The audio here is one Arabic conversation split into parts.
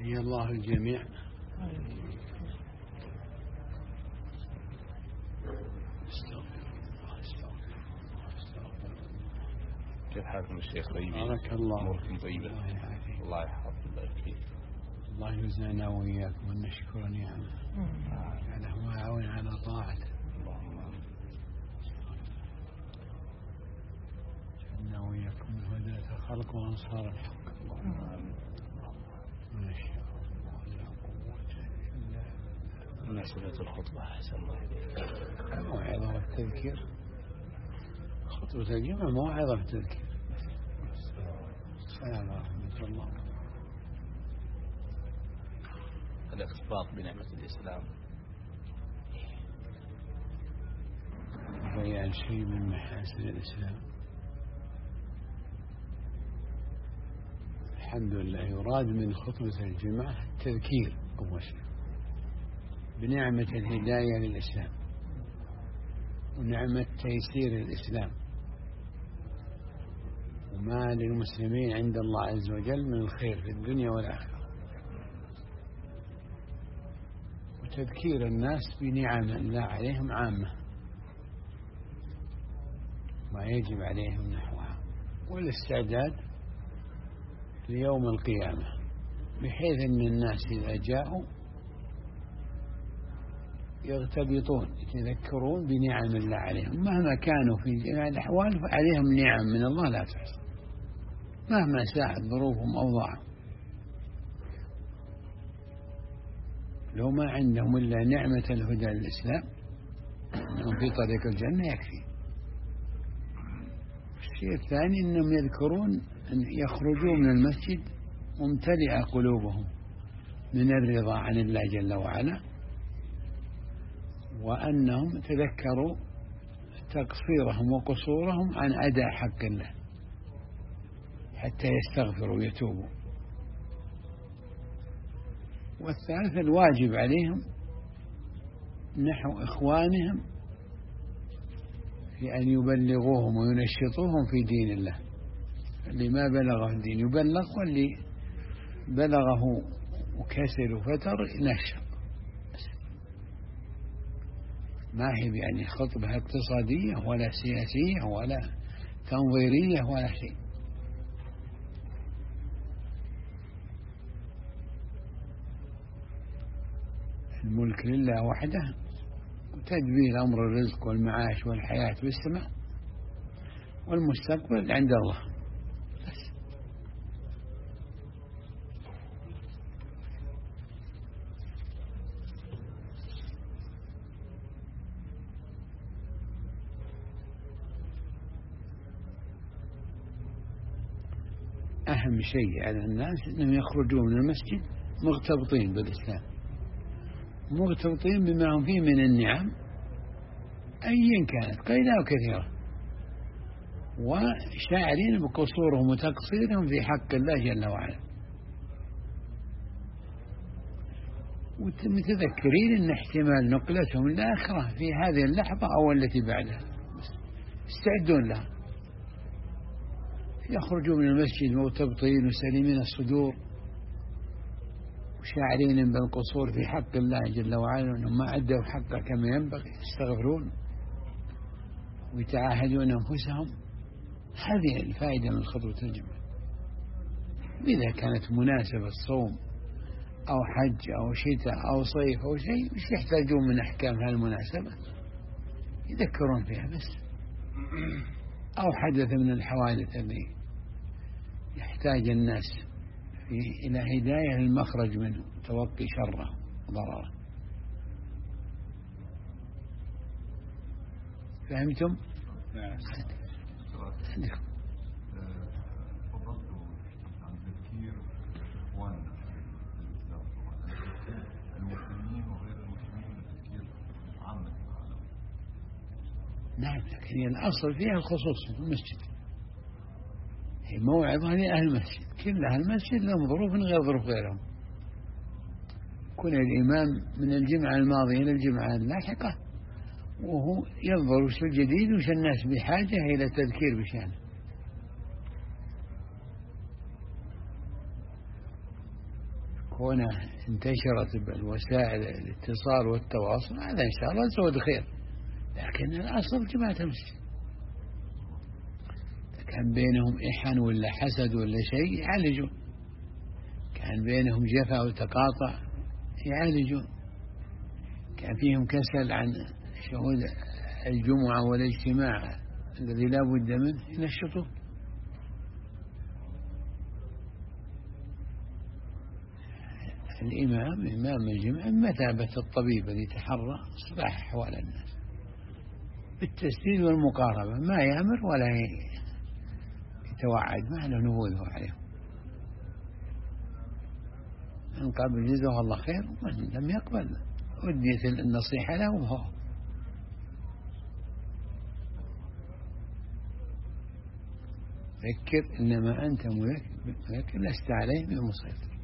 حيا الله الجميع. كيف حالكم الشيخ؟ طيبين؟ بارك الله. أموركم طيبة؟ الله يحفظك الله يبارك. الله يجزانا وإياكم أن نشكر نعمه جعله ويعون على طاعته. جعلنا وإياكم من هداة الخلق وأنصار الحق. ما شاء الله لا قوة إلا بالله. مناسبة الخطبة أحسن الله إليك. موعظة والتذكير. خطبة الجمعة موعظة والتذكير. السلام ورحمة الله. الاختباط بنعمة الإسلام. بيان شيء من محاسن الإسلام. الحمد لله. يراد من خطبة الجمعة التذكير أول شيء بنعمة الهداية للإسلام ونعمة تيسير الإسلام وما للمسلمين عند الله عز وجل من الخير في الدنيا والآخرة، وتذكير الناس بنعم الله عليهم عامة ما يجب عليهم نحوها، والاستعداد ليوم القيامة بحيث أن الناس إذا جاءوا يغتبطون يتذكرون بنعم الله عليهم مهما كانوا في جميع الأحوال، فعليهم نعم من الله لا تحصى مهما ساءت ظروفهم أو ضاعوا. لو ما عندهم إلا نعمة الهدى للإسلام أنهم في طريق الجنة يكفي. الشيء الثاني أنهم يذكرون أن يخرجوا من المسجد ممتلئة قلوبهم من الرضا عن الله جل وعلا، وأنهم تذكروا تقصيرهم وقصورهم عن أداء حق الله حتى يستغفروا ويتوبوا. والثالث الواجب عليهم نحو إخوانهم في أن يبلغوهم وينشطوهم في دين الله. اللي ما بلغه الدين يبلغ، واللي بلغه وكسر وفتر ينشط. ما هي يعني خطبة اقتصادية ولا سياسية ولا تنظيرية ولا شيء. الملك لله وحده، وتدبير أمر الرزق والمعاش والحياة والسماء والمستقبل عند الله. أهم شيء على الناس أنهم يخرجون من المسجد مغتبطين بالإسلام، مغتبطين بما هم فيه من النعم أيا كانت قليلة أو كثيرة، وشاعرين بقصورهم وتقصيرهم في حق الله جل وعلا، ومتذكرين أن احتمال نقلتهم الآخرة في هذه اللحظة أو التي بعدها، استعدون لها. يخرجوا من المسجد مرتبطين وسليمين الصدور وشاعرين بالقصور في حق الله جل وعلا، وأنهم ما أدوا حقه كما ينبغي، يستغفرون ويتعاهدون أنفسهم. هذه الفائدة من خطبة الجمعة. إذا كانت مناسبة صوم أو حج أو شتاء أو صيف أو شيء مش يحتاجون من أحكام هالمناسبة، يذكرون فيها بس. أو حدث من الحوادث اللي يحتاج الناس إلى هداية للمخرج منه، توقي شره وضرره. فهمتم؟ نعم. تفضلتوا عن تذكير إخواننا المسلمين وغير المسلمين بتذكير عامة العالم. نعم، لكن الأصل فيها الخصوص في المسجد، هي موعظة لأهل المسجد، كل أهل المسجد لهم ظروف غير ظروف غيرهم. كل الإمام من الجمعة الماضية إلى الجمعة اللاحقة وهو ينظر وش الجديد وش الناس بحاجة إلى تذكير بشأنه. كونه انتشرت بالوسائل الاتصال والتواصل هذا إن شاء الله زود خير، لكن الأصل جماعة المسلمين كان بينهم إحن ولا حسد ولا شيء يعالجون، كان بينهم جفا وتقاطع يعالجون، كان فيهم كسل عن شهود الجمعة والاجتماع الذي لا بد منه ينشطون. الإمام إمام الجمعة مثابة الطبيب الذي يتحرى إصلاح أحوال الناس بالتسديد والمقاربة، ما يأمر ولا يتوعد، ما له نفوذه عليهم. من قبل جزاه الله خير، ومن لم يقبل أديت النصيحة له وهو. ذكر إنما أنت مذكر لست عليه بمسيطر.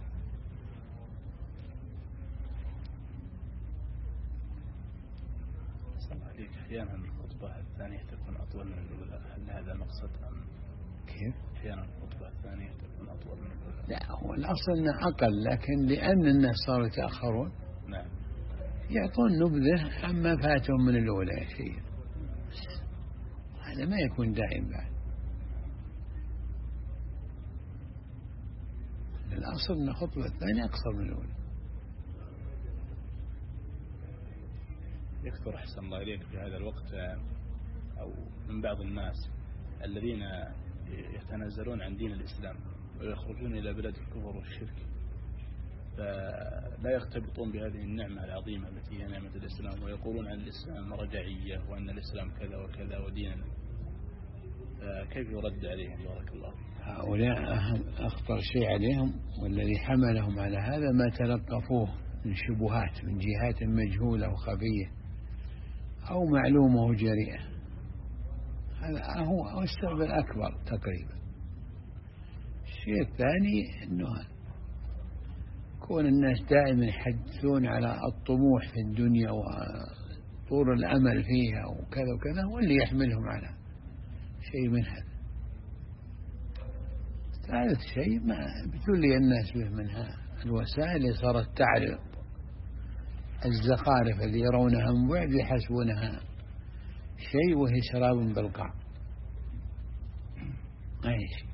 أحيانا الخطبة الثانية تكون أطول من الأولى، هل هذا مقصد أم كيف؟ أحيانا الخطبة الثانية تكون أطول من الأولى. لا، هو الأصل أنه أقل، لكن لأن الناس صاروا يتأخرون نعم يعطون نبذة عما فاتهم من الأولى شيء، هذا ما يكون دائم بعد. الأصل أن الخطبة الثانية أقصر من الأولى. يكثر أحسن الله إليك في هذا الوقت أو من بعض الناس الذين يتنازلون عن دين الإسلام ويخرجون إلى بلاد الكفر والشرك، فلا يرتبطون بهذه النعمة العظيمة التي هي نعمة الإسلام، ويقولون عن الإسلام رجعية وأن الإسلام كذا وكذا وديننا، كيف يرد عليهم بارك الله فيك؟ هؤلاء أخطر شيء عليهم والذي حملهم على هذا ما تلقفوه من شبهات من جهات مجهولة وخفية أو معلومة وجريئة. هذا هو السبب الأكبر تقريبا. الشيء الثاني أنه كون الناس دائما يحدثون على الطموح في الدنيا وطول الأمل فيها وكذا وكذا، واللي يحملهم على شيء من هذا. ثالث شيء ما ابتلي الناس به منها الوسائل اللي صارت تعرض الزخارف اللي يرونها من بعد يحسبونها شيء وهي شراب بالقاع. أي شيء.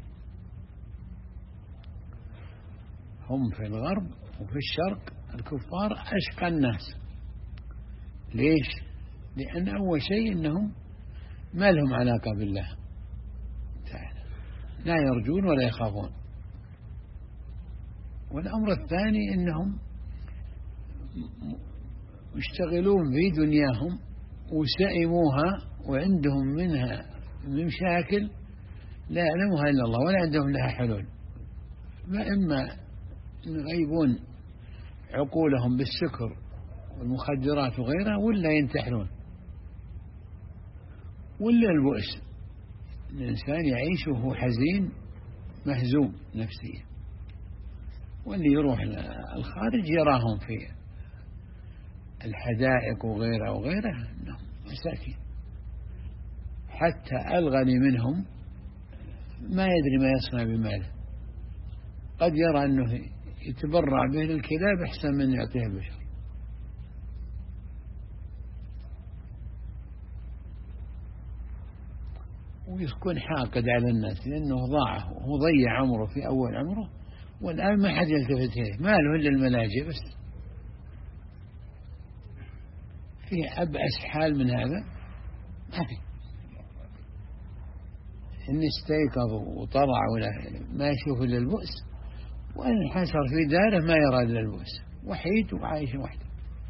هم في الغرب وفي الشرق الكفار أشقى الناس. ليش؟ لأن أول شيء أنهم ما لهم علاقة بالله تعالى، لا يرجون ولا يخافون. والأمر الثاني أنهم يشتغلون في دنياهم وسئموها وعندهم منها مشاكل لا يعلمها إلا الله ولا عندهم لها حلول، فإما يغيبون عقولهم بالسكر والمخدرات وغيرها، ولا ينتحرون، ولا البؤس. الإنسان يعيش وهو حزين مهزوم نفسيا، واللي يروح الخارج يراهم في الحدائق وغيرها وغيرها أنهم مساكين. حتى الغني منهم ما يدري ما يصنع بماله، قد يرى أنه يتبرع به للكلاب أحسن من يعطيه البشر. ويكون حاقد على الناس لأنه هو ضيع عمره في أول عمره، والآن ما حد يلتفت إليه، ما له إلا الملاجئ بس. في أبأس حال من هذا ما في. إن استيقظ وطلع ولا ما يشوف إلا البؤس، وإن حشر في داره ما يرى إلا البؤس، وحيد وعايش وحده.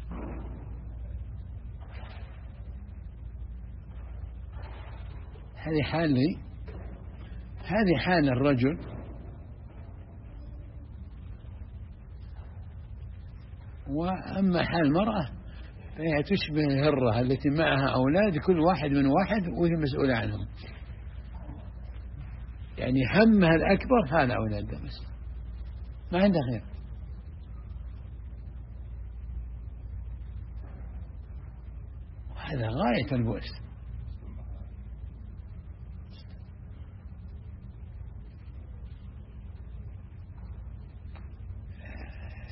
هذه حال الرجل. وأما حال المرأة فهي تشبه الهرة التي معها أولاد، كل واحد من واحد وهي مسؤولة عنهم، يعني همها الأكبر حال أولادها بس، ما عندها غير. هذا غاية البؤس.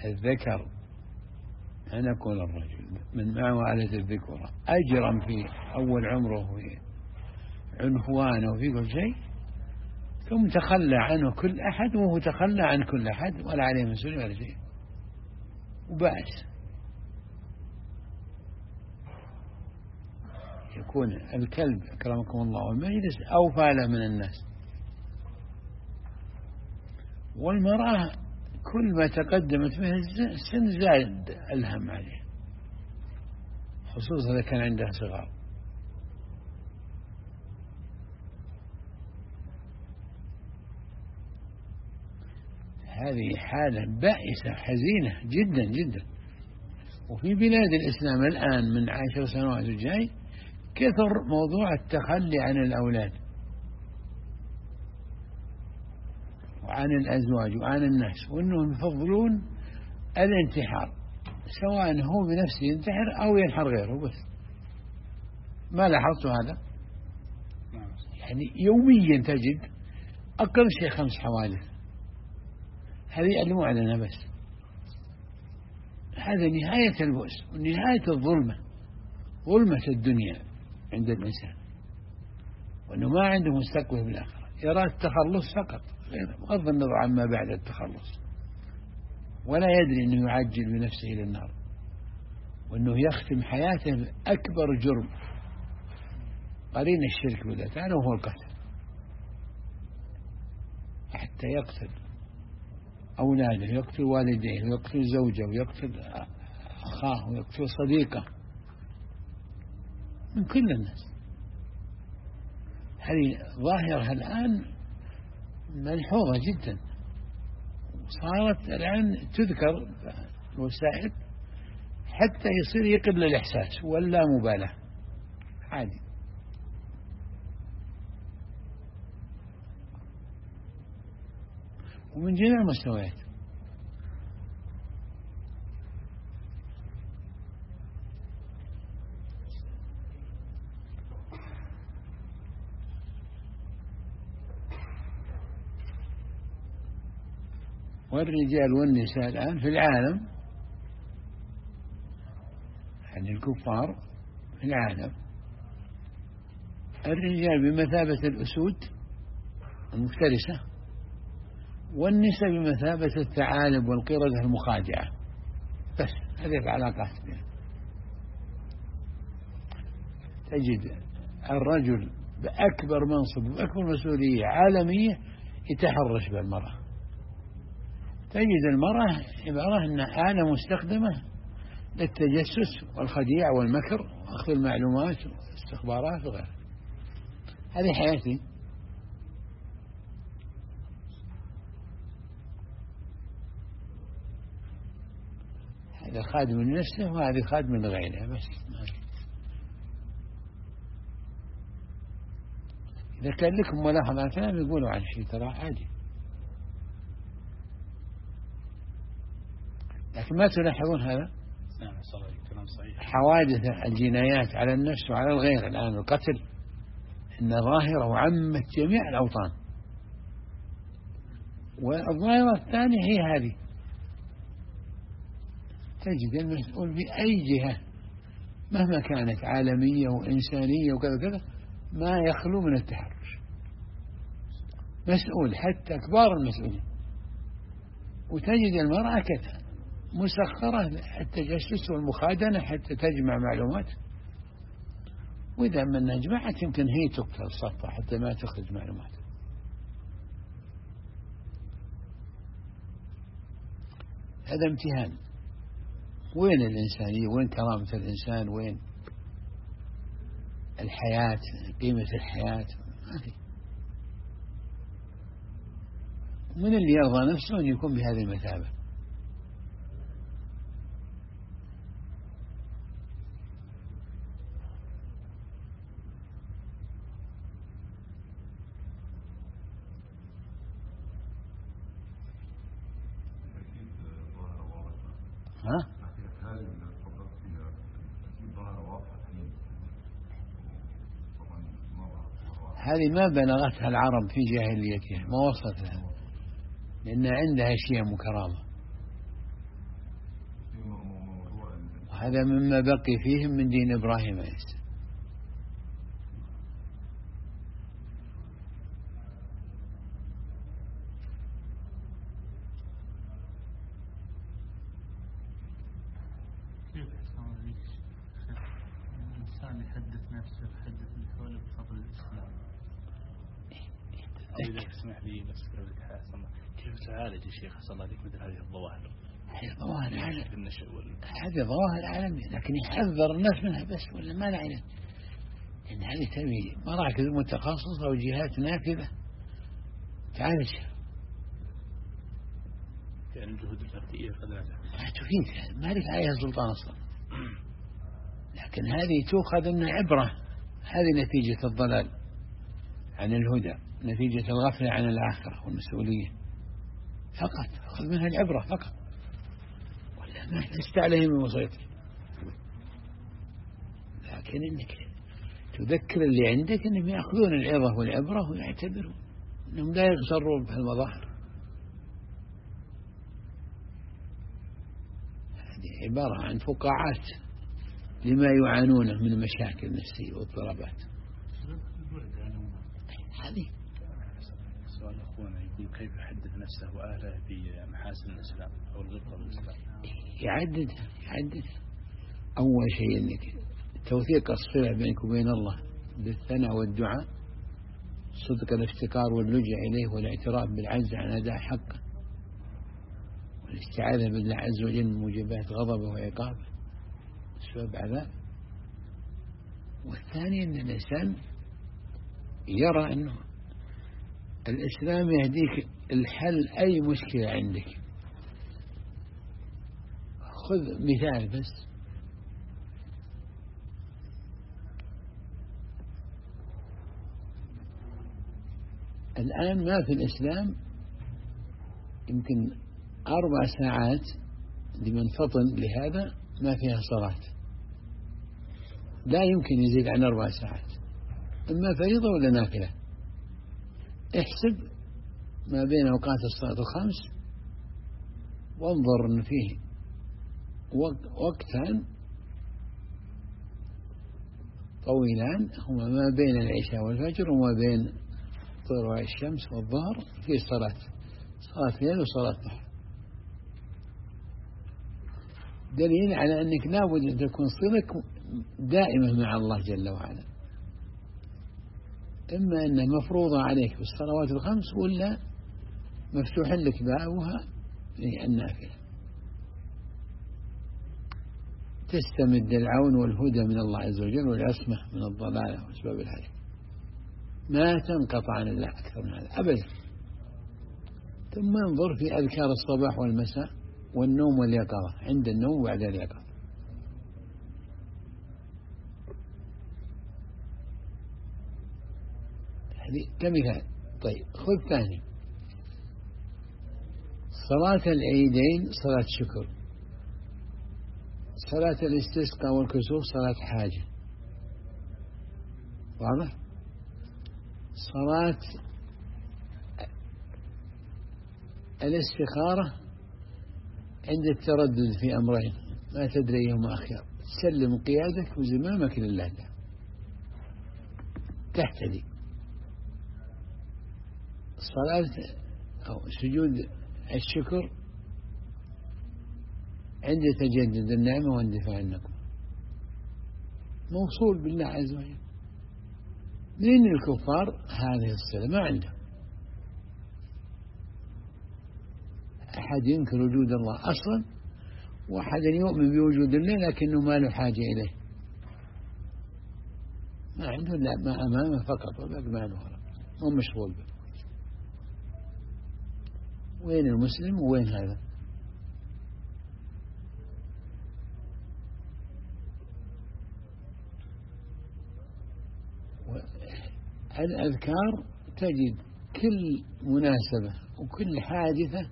الذكر أن يكون الرجل من معه آلة الذكورة أجرم في أول عمره في عنفوانه وفي كل شيء، ثم تخلى عنه كل أحد وهو تخلى عن كل أحد ولا عليه مسؤولية ولا شيء وبأس. يكون الكلب أكرمكم الله والمجلس أوفى له من الناس، والمرأة كل ما تقدمت به السن زاد الهم عليه، خصوصا إذا كان عندها صغار. هذه حالة بائسة حزينة جدا جدا. وفي بلاد الإسلام الآن من 10 سنوات الجاي كثر موضوع التخلي عن الأولاد وعن الأزواج وعن الناس، وأنهم يفضلون الانتحار، سواء هو بنفسه ينتحر أو ينحر غيره. بس ما لاحظت هذا؟ يعني يوميا تجد أقل شيء 5 حوادث. هذه يعلموا علينا بس. هذا نهاية البؤس ونهاية الظلمة، ظلمة الدنيا عند الإنسان، وأنه ما عنده مستقبل بالآخرة، يرى التخلص فقط بغض النظر عما بعد التخلص، ولا يدري أنه يعجل بنفسه إلى النار، وأنه يختم حياته بأكبر جرم قرين الشرك بالله تعالى وهو القتل، حتى يقتل أولاده، يقتل والديه، ويقتل زوجه، ويقتل أخاه، ويقتل صديقه، من كل الناس. هذه ظاهرة الآن ملحوظة جدا، صارت الآن تذكر الوسائل حتى يصير يقل الإحساس ولا مبالاة عادي. ومن جميع المستويات. والرجال والنساء الآن في العالم، يعني الكفار في العالم، الرجال بمثابة الأسود المفترسة، والنساء بمثابة الثعالب والقردة المخادعة. بس هذه العلاقات بها. تجد الرجل بأكبر منصب وأكبر مسؤولية عالمية يتحرش بالمرأة، تجد المرأة عبارة أنها آلة مستخدمة للتجسس والخديع والمكر وأخذ المعلومات والاستخبارات وغيرها. هذه حياتي. هذا خادم لنفسه وهذه خادم لغيرها بس. إذا كان لكم ملاحظة كلام يقولوا عن شيء ترى عادي، لكن ما تلاحظون هذا؟ نعم صحيح. حوادث الجنايات على النفس وعلى الغير الآن، القتل، إن ظاهرة وعمت جميع الأوطان. والظاهرة الثانية هي هذه، تجد المسؤول في أي جهة مهما كانت عالمية وإنسانية وكذا كذا ما يخلو من التحرش، مسؤول حتى كبار المسؤولين. وتجد المرأة كذا مسخرة التجسس والمخادنة حتى تجمع معلومات، وإذا من جمعت يمكن هي تقتل صفة حتى ما تخرج معلومات. هذا امتحان. وين الإنسانية؟ وين كرامة الإنسان؟ وين الحياة؟ قيمة الحياة ما في. من اللي يرضى نفسه أن يكون بهذه المثابة؟ ها؟ هذه ما بلغتها العرب في جاهليتها، ما وصلت لها، لأن عندها شيء مكرامة. هذا مما بقي فيهم من دين إبراهيم عليه السلام. الإنسان يحدث نفسه يحدث اللي حوله بفضل الإسلام. إذا تسمح لي بس كيف تعالج يا شيخ صلى الله عليك مثل هذه الظواهر؟ هذه ظواهر عالم، هذه ظواهر عالمية، لكن يحذر الناس منها بس، ولا ما نعلم. إن هذه تبي مراكز متخصصة وجهات نافذة تعالجها. يعني الجهود الفردية ما تفيد، ما لك عليها سلطان أصلا. لكن هذه تؤخذ منها عبرة. هذه نتيجة الضلال عن الهدى، نتيجة الغفلة عن الآخرة والمسؤولية فقط. أخذ منها العبرة فقط، ولا ما لست عليهم بمسيطر. لكن إنك تذكر اللي عندك أنهم يأخذون العظة والعبرة ويعتبرون أنهم لا يغترون بهالمظاهر. هذه عبارة عن فقاعات لما يعانونه من المشاكل النفسية واضطرابات. هذه سؤال أخونا يقول كيف يحدث نفسه وأهله بمحاسن الإسلام أو الغبطة بالإسلام؟ يعددها. أول شيء أنك توثيق الصلة بينك وبين الله بالثناء والدعاء، صدق الافتقار واللجأ إليه والاعتراف بالعجز عن أداء حقه، والاستعاذة بالله عز وجل من موجبات غضبه وعقابه سبب عذاب. والثاني أن الإنسان يرى أنه الإسلام يهديك الحل أي مشكلة عندك. خذ مثال بس، الآن ما في الإسلام يمكن 4 ساعات لمن فطن لهذا ما فيها صلاة، لا يمكن يزيد عن 4 ساعات، إما فريضة ولا نافلة. احسب ما بين أوقات الصلاة الخمس وانظر أن فيه وقتان طويلان هما ما بين العشاء والفجر وما بين طلوع الشمس والظهر في صلاة ليل وصلاة ضحى. دليل على أنك لابد أن تكون صلتك دائمة مع الله جل وعلا، إما أنها مفروضة عليك بالصلوات الخمس ولا مفتوح لك بابها للنافلة. تستمد العون والهدى من الله عز وجل والعصمة من الضلالة وأسباب الهلاك، ما تنقطع عن الله أكثر من هذا أبدا. ثم انظر في أذكار الصباح والمساء والنوم واليقظة، عند النوم وبعد اليقظة. هذه كمثال. طيب خذ ثاني، صلاة العيدين صلاة شكر، صلاة الاستسقاء والكسوف صلاة حاجة، واضح؟ صلاة الاستخارة عند التردد في أمرين ما تدري أيهما أخير، تسلم قيادك وزمامك لله تهتدي. صلاة أو سجود الشكر عند تجدد النعمة واندفاع النقمة، موصول بالله عز وجل. من الكفار هذه الصلة ما عنده أحد ينكر وجود الله أصلا، وأحد يؤمن بوجود الله لكنه ما له حاجة إليه، ما عنده لا ما أمامه فقط وباقي ما له غيره، هو مشغول به. وين المسلم وين هذا؟ الأذكار تجد كل مناسبة وكل حادثة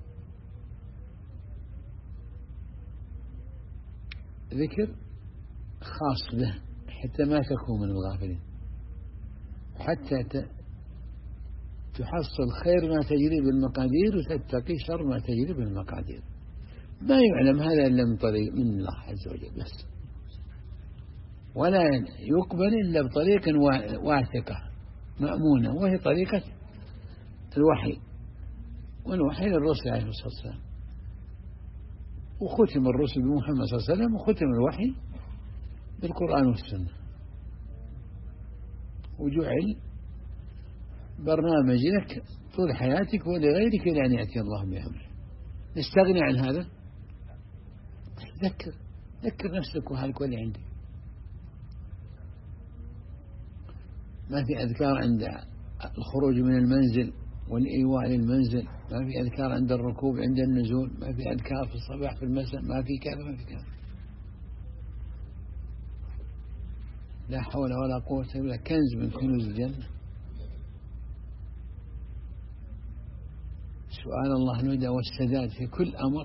ذكر خاص به حتى ما تكون من الغافلين، حتى تحصل خير ما تجري بالمقادير وتتقي شر ما تجري بالمقادير. ما يعلم هذا إلا من طريق من الله عز وجل بس. ولا يقبل إلا بطريق واثقة مأمونة، وهي طريقة الوحي، والوحي للرسل عليه الصلاة والسلام. وختم الرسل بمحمد صلى الله عليه وسلم، وختم الوحي بالقرآن والسنة، وجعل برنامج لك طول حياتك ولغيرك إلى أن يأتي الله بأمره. نستغني عن هذا؟ ذكر نفسك وهلك واللي عندك. ما في أذكار عند الخروج من المنزل والإيواء للمنزل، ما في أذكار عند الركوب عند النزول، ما في أذكار في الصباح في المساء، ما في كذا ما في كذا. لا حول ولا قوة إلا بالله، كنز من كنوز الجنة. سؤال الله الهدى والسداد في كل أمر.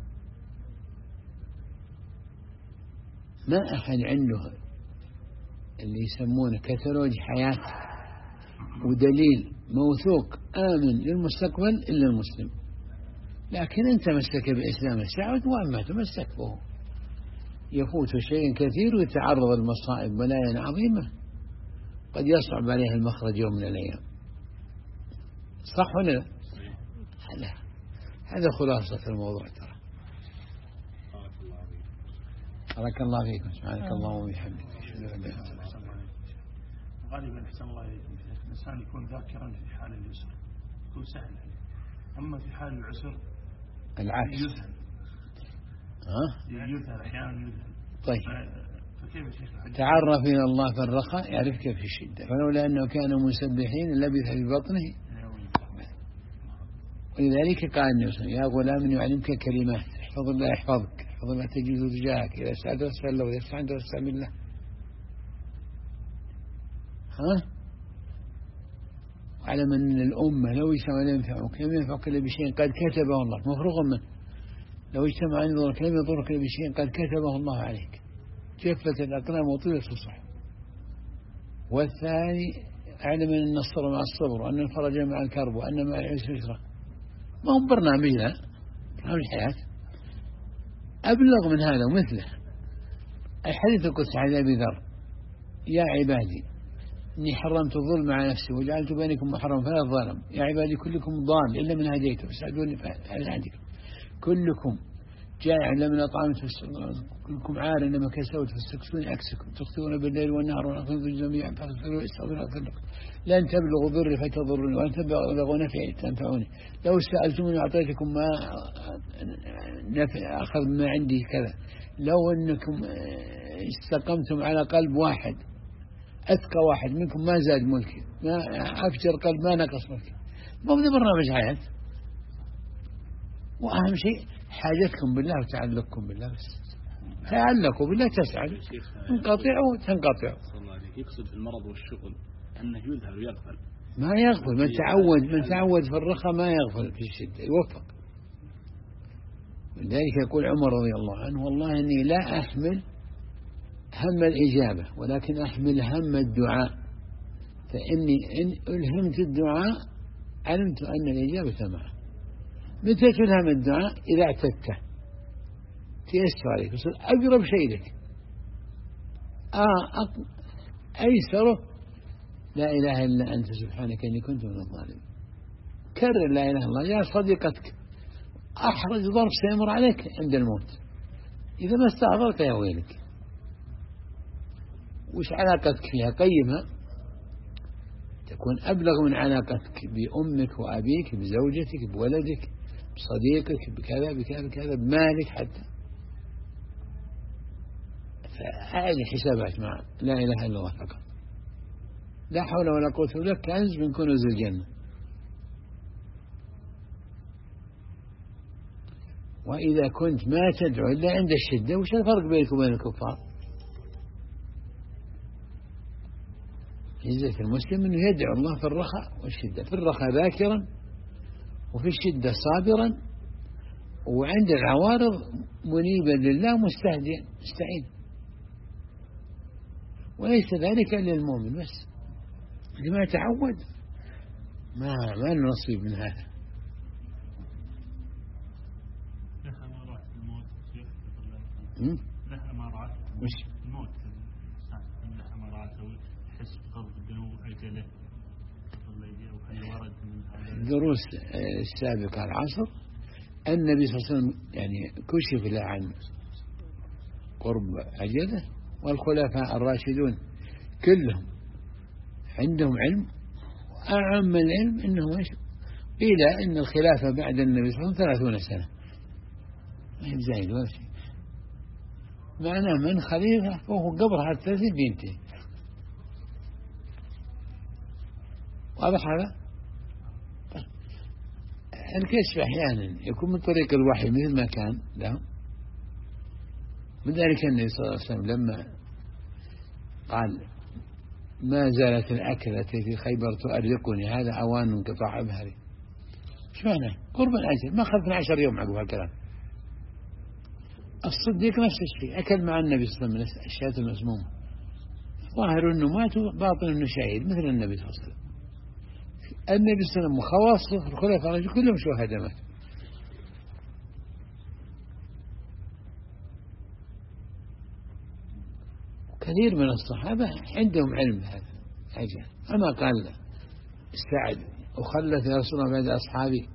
ما أحد عنده اللي يسمونه كتالوج حياة ودليل موثوق آمن للمستقبل إلا المسلم. لكن أنت مسك بإسلام السعود، وأما تمسك به يفوت شيء كثير ويتعرض المصائب بلايا عظيمة قد يصعب عليه المخرج يوم من الأيام. صح ولا لا؟ لا. هذا خلاصة الموضوع. ترى بارك الله فيكم. سبحانك اللهم وبحمدك، أشهد أن لا إله إلا أنت. غالبا أحسن الله إليكم الإنسان يكون ذاكرا في حال اليسر يكون سهل، أما في حال العسر العكس يذهل. يذهل أحيانا يذهل. طيب فكيف شيخ؟ تعرف إلى الله في الرخاء يعرفك في الشدة، فلولا أنه كان مسبحين لبث في بطنه. ولذلك قال النبي: يا غلام يعلمك كلمات، احفظ الله يحفظك، احفظ الله تجد تجاهك، إذا سألت فاسأل الله، وإذا استعنت فاستعن بالله. واعلم أن الأمة لو اجتمعوا لا ينفعوك، لم ينفعك إلا بشيء قد كتبه الله، مفروغ منه. لو اجتمع أن يضرك لم يضرك إلا بشيء قد كتبه الله عليك. جفت الأقلام وطلت الصحف. والثاني: اعلم أن النصر مع الصبر، وأن الفرج مع الكرب، وأن مع العسر يسرا. ما هو برنامج، لا برنامج الحياة أبلغ من هذا ومثله. الحديث القدسي عن أبي ذر: يا عبادي إني حرمت الظلم على نفسي وجعلت بينكم محرما فلا تظالموا. يا عبادي كلكم ضال إلا من هديته فاسألوني فأساعدكم. كلكم جائع إلا من أطعمت فاستغفروني. كلكم عار إنما كسوت فاستكسوني أكسكم. تخطئون بالليل والنهار ونقضي جميعا فاغفروا استغفروا أغفر لكم. لن تبلغوا ضري فتضروني ولن تبلغوا نفعي تنفعوني. لو سألتموني أعطيتكم ما أخذ ما عندي كذا. لو أنكم استقمتم على قلب واحد أتقى واحد منكم ما زاد ملكي، ما أفجر قلب ما نقص ملكي. ما هو برنامج حياة. وأهم شيء حاجتكم بالله وتعلقكم بالله. بس تعلقوا بالله تسعد، انقطعوا تنقطعوا. يقصد في المرض والشغل أنه يذهل ويغفل. ما يغفل. من تعود في الرخاء ما يغفل في الشدة، يوفق. ولذلك يقول عمر رضي الله عنه: والله إني لا أحمل هم الإجابة ولكن أحمل هم الدعاء، فإني إن ألهمت الدعاء علمت أن الإجابة معه. متى تلهم الدعاء؟ إذا اعتدته تيسر عليك، يصير أقرب شيء لك. أيسره لا إله إلا أنت سبحانك إني كنت من الظالمين. كرر لا إله إلا الله يا صديقتك. أحرج ظرف سيمر عليك عند الموت، إذا ما استحضرت يا ويلك. وش علاقتك فيها؟ قيمها. تكون أبلغ من علاقتك بأمك وأبيك، بزوجتك، بولدك، بصديقك، بكذا بكذا بكذا، بمالك حتى. فهذه حسابات مع لا إله إلا الله فقط. لا حول ولا قوة إلا بالله، كنز من كنوز الجنة. وإذا كنت ما تدعو إلا عند الشدة، وش الفرق بينك وبين الكفار؟ عزة المسلم أنه يدعو الله في الرخاء والشدة، في الرخاء ذاكرا، وفي الشدة صابرا، وعند العوارض منيبا لله مستهديا مستعين. وليس ذلك إلا للمؤمن بس. لما يتعود ما نصيب من هذا. ما رأت الموت. مش الموت الساعة أو يحس بقرب الدنو عجلة أو هل ورد من هذا؟ الدروس السابقة العصر النبي صلى الله عليه وسلم يعني كشف له عن قرب عجلة، والخلفاء الراشدون كلهم عندهم علم، وأعم العلم إنهم قيل إن الخلافة بعد النبي صلى الله عليه وسلم 30 سنة، ما هي زايد ولا شيء، معناه من خليفة وهو قبل هذا 30 بينتهي. واضح هذا؟ الكشف أحيانا يكون من طريق الوحي مثل ما كان لهم، من ذلك النبي صلى الله عليه وسلم لما قال ما زالت الأكلة في خيبر تؤرقني، هذا أوان انقطاع أبهري. ايش معنى؟ قرب الأجل، ما أخذ 12 يوم عقب هالكلام. الصديق نفس الشيء، أكل مع النبي صلى الله عليه وسلم الشاة المسمومة، ظاهر أنه مات وباطن أنه شهيد مثل النبي صلى الله عليه وسلم. النبي صلى الله عليه وسلم وخواصه الخلفاء الراشدين كلهم شهداء مات. كثير من الصحابة عندهم علم بهذا الأجل، أما قال سعد أخلف يا رسول الله بعد أصحابي،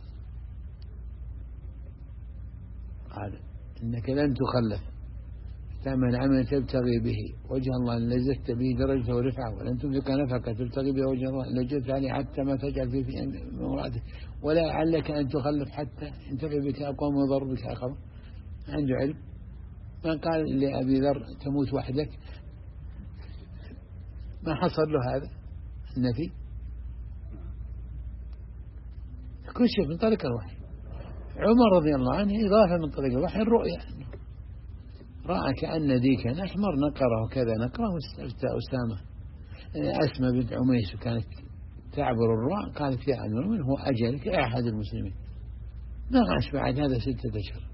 قال إنك لن تخلف تعمل عمل تبتغي به وجه الله إن لزدت به درجة ورفعة، ولن تنفق نفقة تبتغي به وجه الله إن لجدت عليه حتى ما تجعل في امرأتك، ولا علك أن تخلف حتى ينتفع بك أقوام وضر بك آخر. عنده علم، ما قال لأبي ذر تموت وحدك، ما حصل له هذا النفي، كل شيء من طريق الوحي. عمر رضي الله عنه إضافة من طريق الوحي الرؤيا، رأى كأن ديكا أحمر نقره كذا نقره، واستفتى أسامة أسمى بنت عميس وكانت تعبر الرعى، قالت يا أمير المؤمنين هو أجلك يا أحد المسلمين. ما عاش بعد هذا 6 أشهر.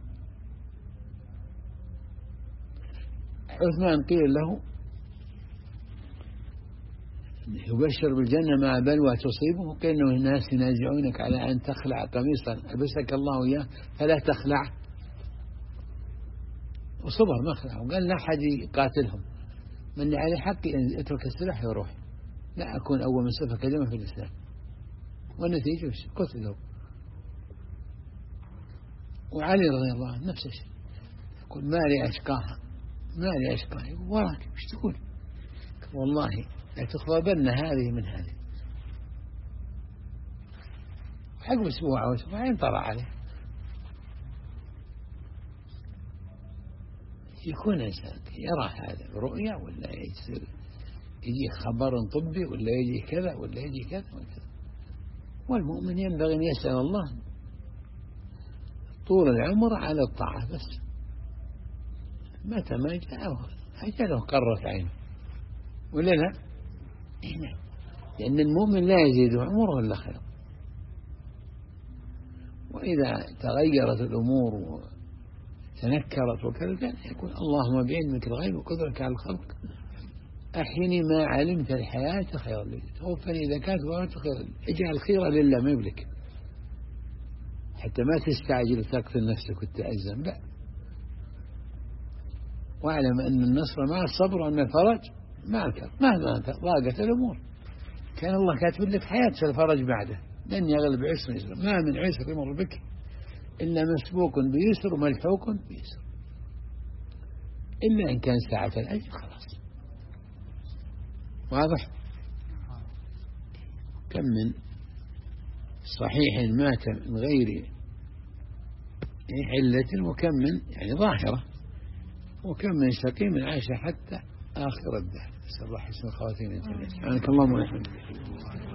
عثمان قيل له يبشر بالجنة مع بلوى تصيبه، وقيل إنه الناس ينازعونك على أن تخلع قميصا ألبسك الله إياه فلا تخلع، وصبر ما خلع، وقال لا أحد يقاتلهم، من عليه حق يترك السلاح ويروح، لا أكون أول من سفك دمه في الإسلام. والنتيجة قتلوا. وعلي رضي الله عنه نفس الشيء، يقول ما لي أشقاها ما لي أشقاها، وراك ايش تقول؟ والله لا تخربن هذه من هذه. عقب أسبوع أو أسبوعين طلع عليه. يكون إنسان يرى هذا رؤيا، ولا يصير يجي خبر طبي، ولا يجي كذا ولا يجي كذا وكذا. والمؤمن ينبغي أن يسأل الله طول العمر على الطاعة بس، متى ما جاءه أجله قرت عينه، ولا لا؟ هنا لأن المؤمن لا يزيد عمره إلا خير. وإذا تغيرت الأمور وتنكرت وكذا يقول اللهم بعلمك الغيب وقدرك على الخلق أحيني ما علمت الحياة خيرا لي، توفني إذا كانت وارث خيرا، اجعل الخير لله ما يملك، حتى ما تستعجل وتقتل نفسك وتأزم. لا، واعلم أن النصر مع الصبر وأن الفرج مع الكرب، مهما ضاقت الأمور كان الله كاتب لك حياة الفرج بعده، لن يغلب عسر يسر، ما من عسر يمر بك إلا مسبوق بيسر وملحوق بيسر، إلا إن كان ساعة الأجل خلاص. واضح؟ كم من صحيح مات من غير علة، وكم من يعني ظاهرة، وكم من سقيم عاش حتى آخر الدهر. نسأل الله حسن الخواتيم. سبحانك اللهم وبحمدك.